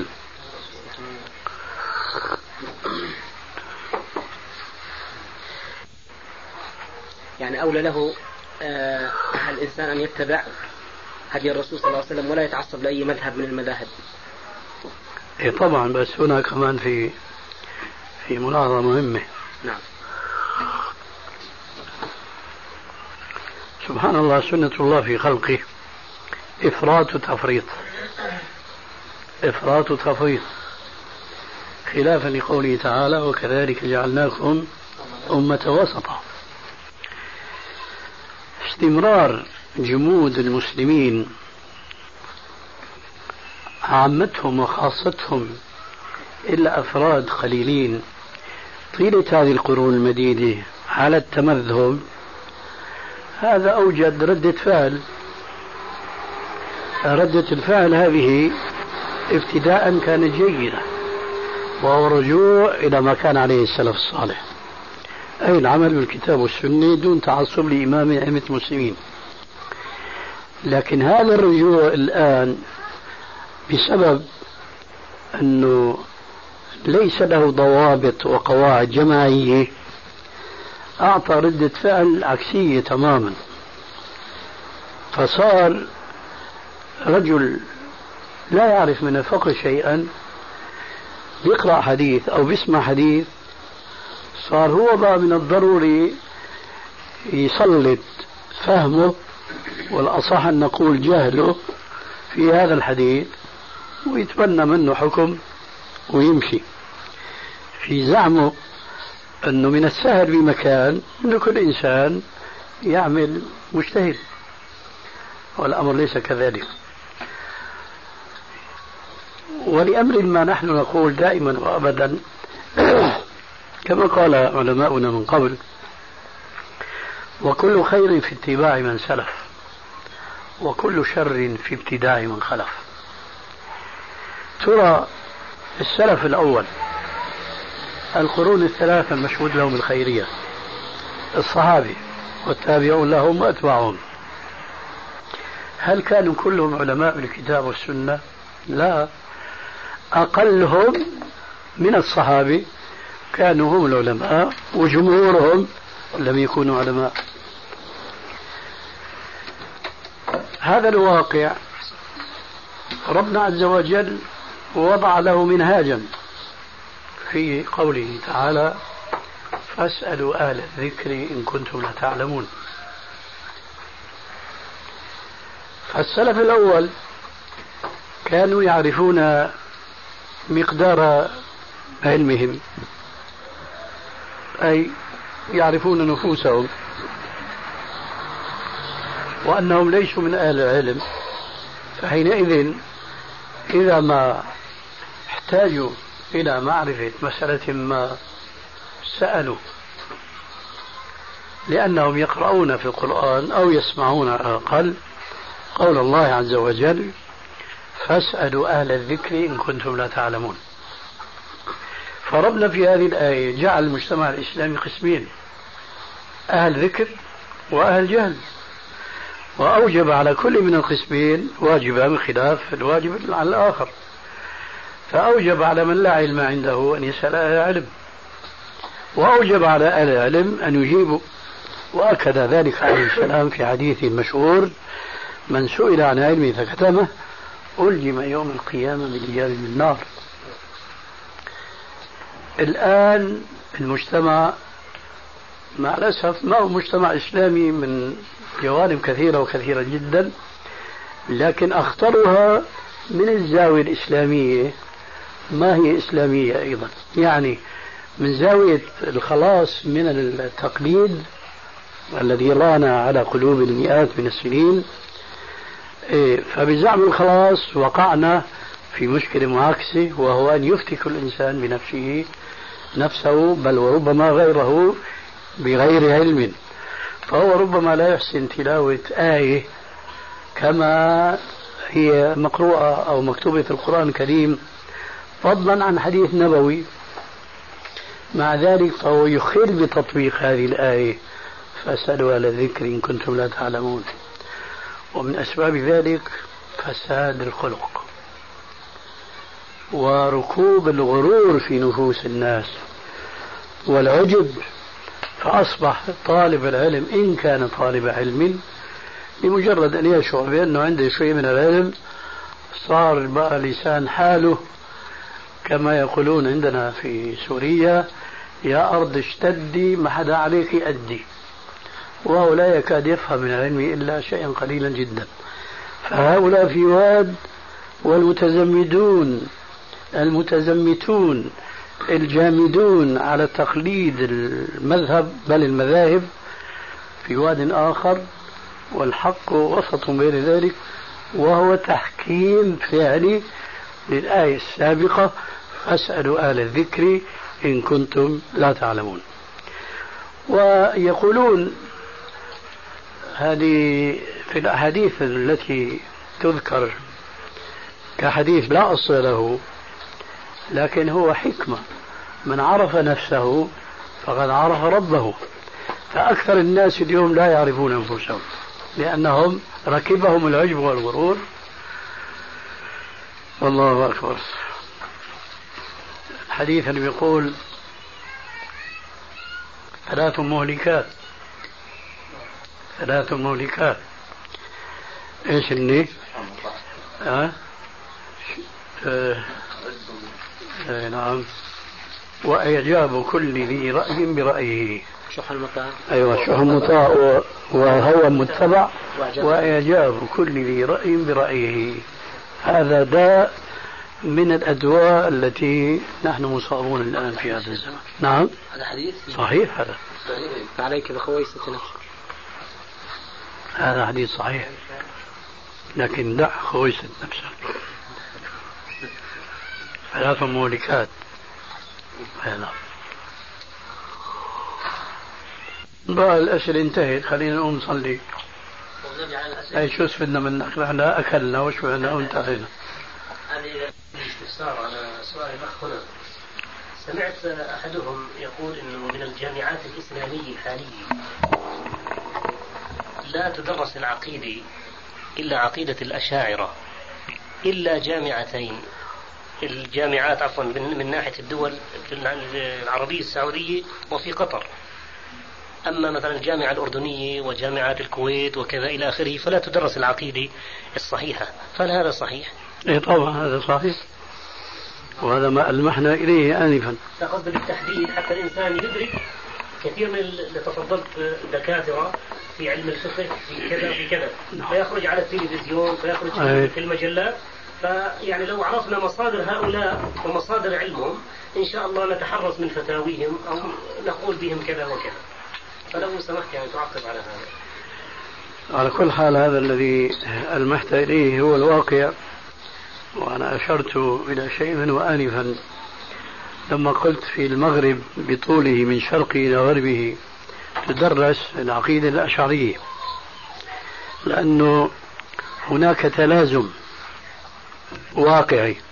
يعني أولى له الإنسان أن يتبع هدي الرسول صلى الله عليه وسلم ولا يتعصب لأي مذهب من المذاهب. إيه طبعا، بس هنا كمان في ملاحظة مهمة. نعم. سبحان الله، سنة الله في خلقه إفراط وتفريط، إفراط وتفريط، خلافا لقوله تعالى وكذلك جعلناكم أمة وسطا. استمرار جمود المسلمين عامتهم وخاصتهم إلا أفراد قليلين طيلة هذه القرون المديدة على التمذهب، هذا أوجد ردة فعل. ردة الفعل هذه ابتداء كانت جيدة، وهو رجوع إلى ما كان عليه السلف الصالح، أي العمل بالكتاب والسنة دون تعصب لإمام أئمة المسلمين. لكن هذا الرجوع الآن بسبب أنه ليس له ضوابط وقواعد جماعية أعطى ردة فعل عكسية تماما. فصار رجل لا يعرف من الفقه شيئا يقرأ حديث أو بيسمع حديث، صار هو بقى من الضروري يسلط فهمه، والأصح أن نقول جهله في هذا الحديث، ويتبنى منه حكم ويمشي في زعمه أنه من السهل بمكان أن كل إنسان يعمل مجتهد، والأمر ليس كذلك. ولأمر ما نحن نقول دائما وأبدا كما قال علماؤنا من قبل: وكل خير في اتباع من سلف، وكل شر في ابتداع من خلف. ترى السلف الأول، القرون الثلاثة المشهود لهم الخيرية، الصحابة والتابعون لهم وأتباعهم، هل كانوا كلهم علماء بالكتاب والسنة؟ لا، أقلهم من الصحابة كانوا هم العلماء، وجمهورهم لم يكونوا علماء. هذا الواقع ربنا عز وجل وضع له منهاجا في قوله تعالى: فاسألوا أهل الذكر إن كنتم لا تعلمون. فالسلف الأول كانوا يعرفون مقدار علمهم، أي يعرفون نفوسهم وأنهم ليسوا من أهل العلم، فحينئذ إذا ما احتاجوا إلى معرفة مسألة ما سألوا، لأنهم يقرؤون في القرآن أو يسمعون على الأقل قول الله عز وجل: فاسألوا أهل الذكر إن كنتم لا تعلمون. فربنا في هذه الآية جعل المجتمع الإسلامي قسمين: أهل ذكر وأهل جهل، وأوجب على كل من القسمين واجبا بخلاف الواجب على الآخر. فأوجب على من لا علم عنده أن يسأل أهل العلم، وأوجب على أهل العلم أن يجيبوا. وأكد ذلك عليه السلام في حديثه المشهور: من سئل عن علمه فكتمه ألجم يوم القيامة بلجام من النار. الآن المجتمع مع الأسف ما هو مجتمع إسلامي من جوانب كثيرة وكثيرة جدا، لكن أخطرها من الزاوية الإسلامية ما هي إسلامية أيضا، يعني من زاوية الخلاص من التقليد الذي رانا على قلوب المئات من السنين. فبزعم الخلاص وقعنا في مشكلة معاكسة، وهو أن يفتك الإنسان بنفسه نفسه، بل وربما غيره بغير علم. فهو ربما لا يحسن تلاوة آية كما هي مقروءة أو مكتوبة في القرآن الكريم، فضلا عن حديث نبوي. مع ذلك فهو يخل بتطبيق هذه الآية: فاسألوا أهل الذكر إن كنتم لا تعلمون. ومن أسباب ذلك فساد الخلق وركوب الغرور في نفوس الناس والعجب. فأصبح طالب العلم إن كان طالب علم بمجرد أن يشعر بأنه عنده شيء من العلم صار بقى لسان حاله كما يقولون عندنا في سوريا: يا أرض اشتدي ما حدا عليك أدي. وهو لا يكاد يفهم من العلم إلا شيئا قليلا جدا. فهؤلاء في واد، والمتزمدون المتزمتون الجامدون على تقليد المذهب بل المذاهب في واد آخر، والحق وسط بين ذلك، وهو تحكيم فعلي للآية السابقة: فاسألوا أهل الذكر إن كنتم لا تعلمون. ويقولون هذه في الأحاديث التي تذكر كحديث لا أصل له، لكن هو حكمة: من عرف نفسه فقد عرف ربه. فأكثر الناس اليوم لا يعرفون أنفسهم لأنهم ركبهم العجب والغرور. والله أكبر. الحديث اللي بيقول 3 مهلكات. ايش اللي نعم: وإعجاب كل ذي رأي برأيه. شح المطاع. أيوة، شح المطاع وهو متبع، وإعجاب كل ذي رأي برأيه. هذا داء من الأدواء التي نحن مصابون الآن في هذا الزمن. نعم، هذا حديث صحيح. هذا عليك بخويسة نفسك. هذا حديث صحيح، لكن دع خويسة نفسك. 3 مهلكات. بقى الأسئلة انتهت، خلينا نقوم نصلي. أي شو استفدنا منك؟ نحن أكلنا وشبعنا وانتهينا. هذه استفسار على سؤال الأخ هنا. سمعت أحدهم يقول إنه من الجامعات الإسلامية الحالية لا تدرس العقيدة إلا عقيدة الأشاعرة، إلا جامعتين، الجامعات عفوا من ناحية الدول العربية السعودية وفي قطر. أما مثلا الجامعة الأردنية وجامعات الكويت وكذا إلى آخره فلا تدرس العقيدة الصحيحة. فهل هذا صحيح؟ إيه طبعا هذا صحيح، وهذا ما ألمحنا إليه آنفا. قصد بالتحديد حتى الإنسان يدرك كثير من اللي تفضلت دكاترة في علم الفقه في كذا في كذا، فيخرج على التلفزيون، فيخرج في المجلات. فيعني لو عرفنا مصادر هؤلاء ومصادر علمهم إن شاء الله نتحرص من فتاويهم أو نقول بهم كذا وكذا. فلو سمحت يعني تعقب على هذا. على كل حال هذا الذي ألمحت إليه هو الواقع، وأنا أشرت إلى شيء منه آنفا لما قلت في المغرب بطوله من شرقه إلى غربه تدرس العقيدة الأشعرية، لأنه هناك تلازم واقعي.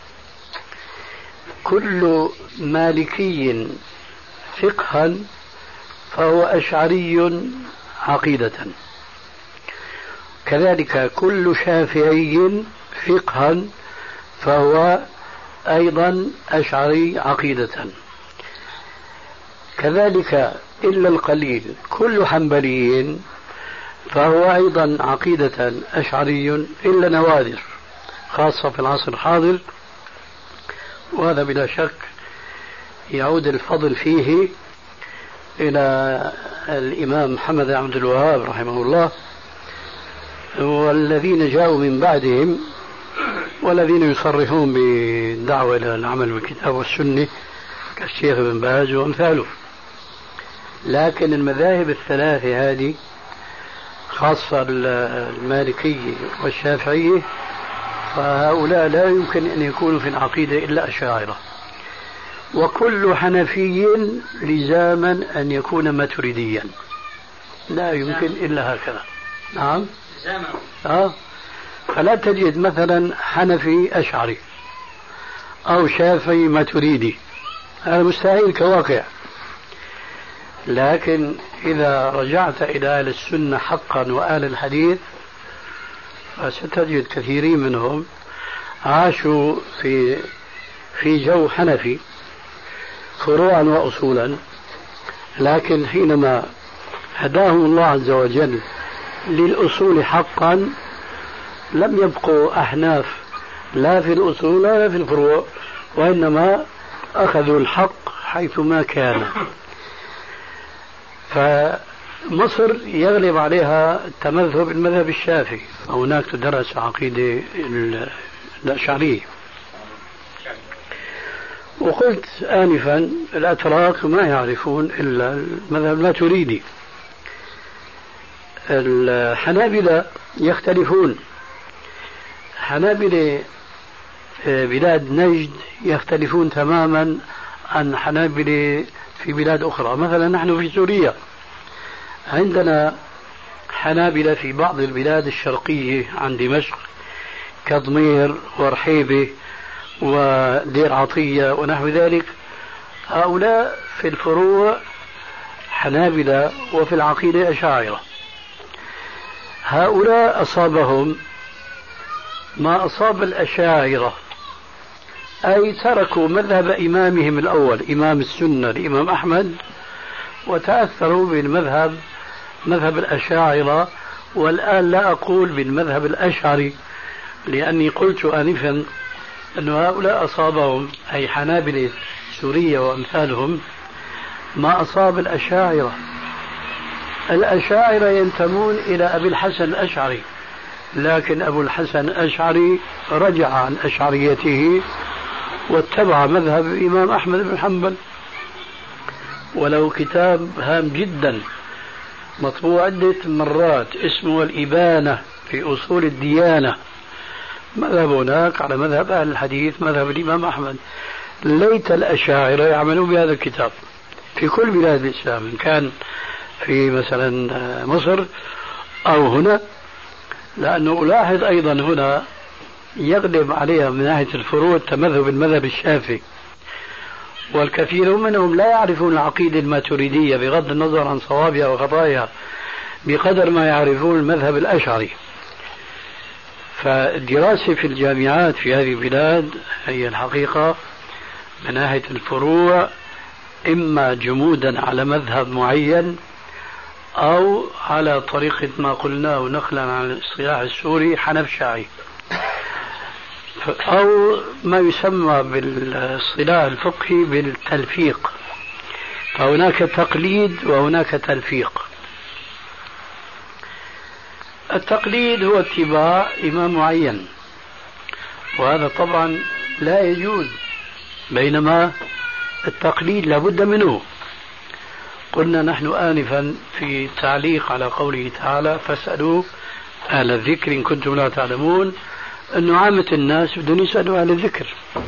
كل مالكي فقها فهو أشعري عقيدة، كذلك كل شافعي فقها فهو أيضا أشعري عقيدة، كذلك إلا القليل كل حنبلي فهو أيضا عقيدة أشعري إلا نوادر خاصة في العصر الحاضر، وهذا بلا شك يعود الفضل فيه إلى الإمام محمد بن عبد الوهاب رحمه الله والذين جاءوا من بعدهم والذين يصرحون بالدعوة إلى العمل بالكتاب والسنة كالشيخ ابن باز وأمثاله. لكن المذاهب الثلاثة هذه خاصة المالكية والشافعية فهؤلاء لا يمكن أن يكونوا في العقيدة إلا أشاعرة، وكل حنفي لزاما أن يكون ماتريديا، لا يمكن إلا هكذا. نعم فلا تجد مثلا حنفي أشعري أو شافعي ماتريدي، هذا مستحيل كواقع. لكن إذا رجعت إلى أهل السنة حقا وأهل الحديث فستجد كثيرين منهم عاشوا في جو حنفي فروعا وأصولا، لكن حينما هداهم الله عز وجل للأصول حقا لم يبقوا أحناف لا في الأصول ولا في الفروع، وإنما أخذوا الحق حيثما كان. فمصر يغلب عليها التمذهب المذهب الشافعي، فهناك تدرس عقيدة الأشعرية. وقلت آنفا الأتراك ما يعرفون إلا المذهب الماتريدي. الحنابلة يختلفون، حنابلة بلاد نجد يختلفون تماما عن حنابلة في بلاد أخرى. مثلا نحن في سوريا عندنا حنابلة في بعض البلاد الشرقية عن دمشق كضمير ورحيبة ودير عطية ونحو ذلك، هؤلاء في الفروع حنابلة وفي العقيدة أشاعرة. هؤلاء أصابهم ما أصاب الأشاعرة، أي تركوا مذهب إمامهم الأول إمام السنة الإمام أحمد وتأثروا بالمذهب مذهب الأشاعرة. والآن لا أقول بالمذهب الأشعري لأني قلت آنفا أن هؤلاء أصابهم أي حنابلة سوريا وأمثالهم ما أصاب الأشاعرة. الأشاعرة ينتمون إلى أبي الحسن الأشعري، لكن أبو الحسن الأشعري رجع عن أشعريته واتبع مذهب الإمام أحمد بن حنبل، ولو كتاب هام جدا مطبوع عدة مرات اسمه الإبانة في أصول الديانة، مذهب هناك على مذهب أهل الحديث مذهب الإمام أحمد. ليت الأشاعرة يعملون بهذا الكتاب في كل بلاد الإسلام، إن كان في مثلا مصر أو هنا، لأنه ألاحظ أيضا هنا يغلب عليها من ناحية الفروع التمذهب المذهب الشافعي، والكثير منهم لا يعرفون العقيدة الماتريدية بغض النظر عن صوابها وخطاياها بقدر ما يعرفون المذهب الأشعري. فالدراسة في الجامعات في هذه البلاد هي الحقيقة من ناحية الفروع إما جمودا على مذهب معين أو على طريقة ما قلناه نقلا عن الاصطلاح السوري حنف شاعي، أو ما يسمى بالاصطلاح الفقهي بالتلفيق. فهناك تقليد وهناك تلفيق. التقليد هو اتباع إمام معين، وهذا طبعا لا يجوز، بينما التقليد لابد منه. قلنا نحن آنفا في التعليق على قوله تعالى فاسألوا أهل الذكر إن كنتم لا تعلمون، أنه عامة الناس بدهم يسألوا أهل الذكر،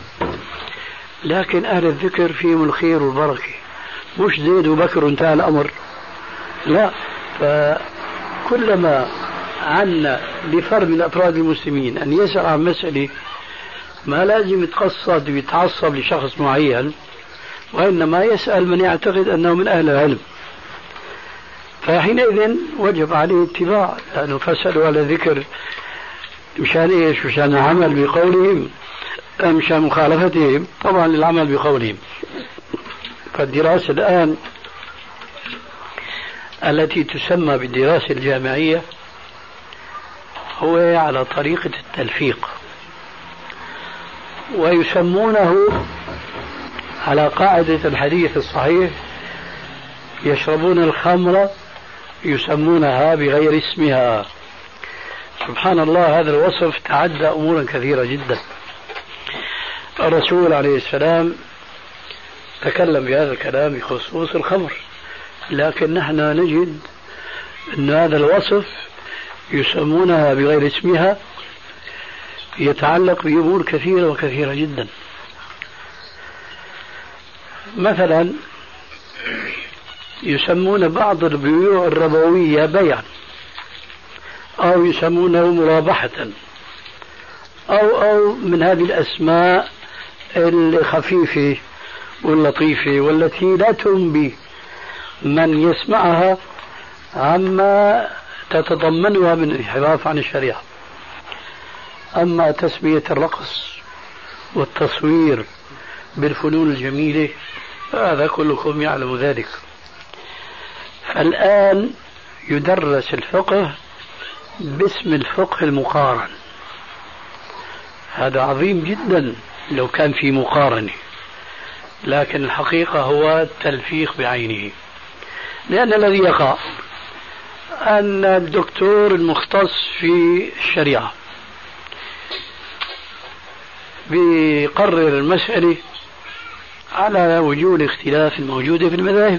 لكن أهل الذكر فيهم الخير والبركة، مش زيد وبكر وانتهى الأمر، لا. فكلما عنا لفرد من أفراد المسلمين أن يسأل عن مسألة ما لازم يتقصد ويتعصب لشخص معين، وإنما يسأل من يعتقد أنه من أهل العلم، فحينئذ وجب عليه اتباع، لأنه فسألوا على ذكر مشان إيش؟ مشان العمل بقولهم أم مشان مخالفتهم؟ طبعا العمل بقولهم. فالدراسة الآن التي تسمى بالدراسة الجامعية هو على طريقة التلفيق، ويسمونه على قاعدة الحديث الصحيح يشربون الخمر يسمونها بغير اسمها. سبحان الله، هذا الوصف تعدى أمورا كثيرة جدا. الرسول عليه السلام تكلم بهذا الكلام بخصوص الخمر، لكن نحن نجد أن هذا الوصف يسمونها بغير اسمها يتعلق بأمور كثيرة وكثيرة جدا. مثلا يسمون بعض البيوع الربوية بيعا، أو يسمونه مرابحة، أو من هذه الأسماء الخفيفة واللطيفة والتي لا تنبي من يسمعها عما تتضمنها من انحراف عن الشريعة. أما تسمية الرقص والتصوير بالفنون الجميلة هذا كلكم يعلم ذلك. الآن يدرس الفقه باسم الفقه المقارن، هذا عظيم جدا لو كان في مقارنة، لكن الحقيقة هو التلفيق بعينه. لأن الذي يقع أن الدكتور المختص في الشريعة بيقرر المسألة على وجوه الاختلاف الموجودة في المذاهب،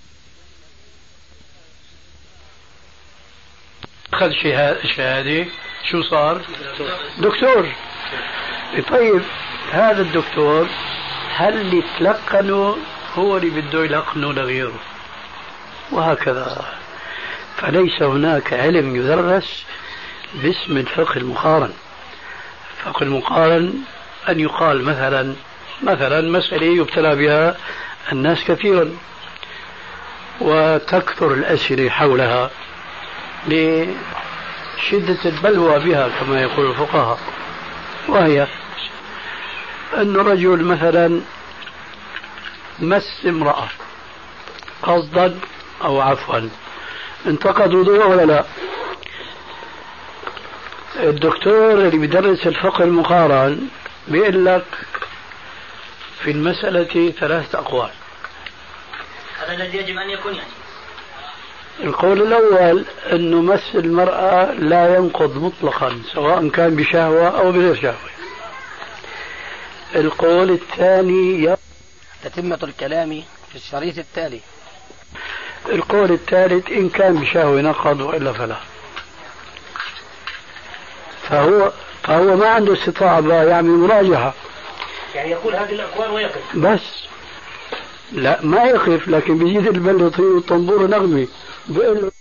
أخذ شهادة شو صار؟ دكتور. طيب هذا الدكتور هل اللي تلقنه هو اللي بده يلقنه لغيره؟ وهكذا. فليس هناك علم يدرس باسم الفقه المقارن. الفقه المقارن أن يقال مثلا مسألة يبتلى بها الناس كثيرا وتكثر الأسئلة حولها لشدة البلوى بها كما يقول الفقهاء، وهي أن رجل مثلا مس امرأة قصدا أو عفوا، انتقد وضوءه ولا لا؟ الدكتور اللي بيدرس الفقه المقارن بيقول لك في المسألة 3 أقوال. هذا الذي يجب أن يكون يعني. القول الأول أنه مس المرأة لا ينقض مطلقا سواء كان بشهوة أو بغير شهوة. القول الثاني تتمة الكلام في الشريط التالي. القول الثالث إن كان بشهوة نقض وإلا فلا. فهو ما عنده استطاعة يعمل مراجعة، يعني يقول هذه الأقوال ويقف بس. لا ما يقف، لكن بيجي البلطي والطنبور نغمي بيقول له